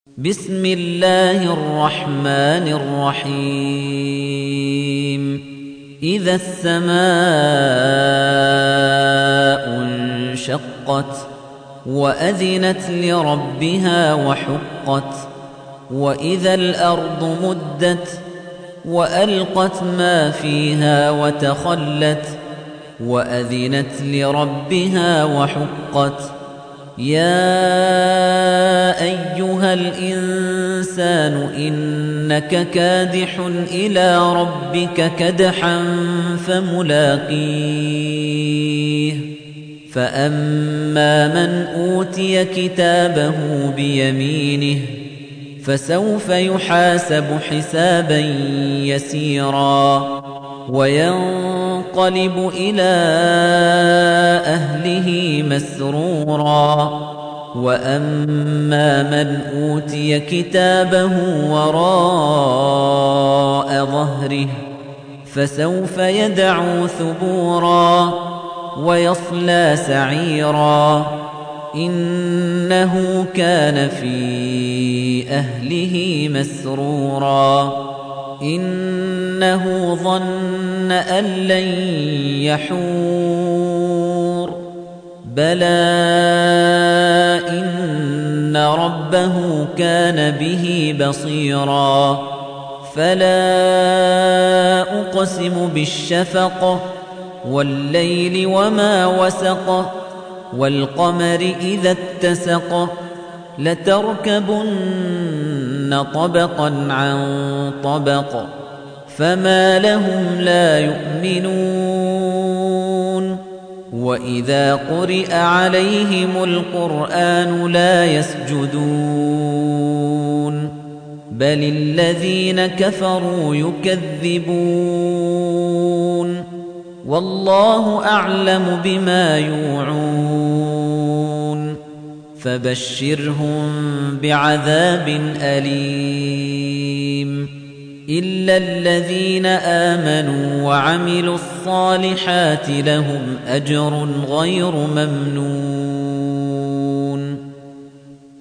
بسم الله الرحمن الرحيم إذا السماء انشقت وأذنت لربها وحقت وإذا الأرض مدت وألقت ما فيها وتخلت وأذنت لربها وحقت يا أيها الإنسان إنك كادح إلى ربك كدحا فملاقيه فأما من أوتي كتابه بيمينه فسوف يحاسب حسابا يسيرا وينقلب إلى أهله مسرورا وأما من أوتي كتابه وراء ظهره فسوف يدعو ثبورا ويصلى سعيرا إنه كان في أهله مسرورا إنه ظن أن لن يحور بلى إن ربه كان به بصيرا فلا أقسم بالشفق والليل وما وسق والقمر إذا اتسق لتركبن طبقا عن طبق فما لهم لا يؤمنون وإذا قرئ عليهم القرآن لا يسجدون بل الذين كفروا يكذبون والله أعلم بما يوعون فبشرهم بعذاب أليم إلا الذين آمنوا وعملوا الصالحات لهم أجر غير ممنون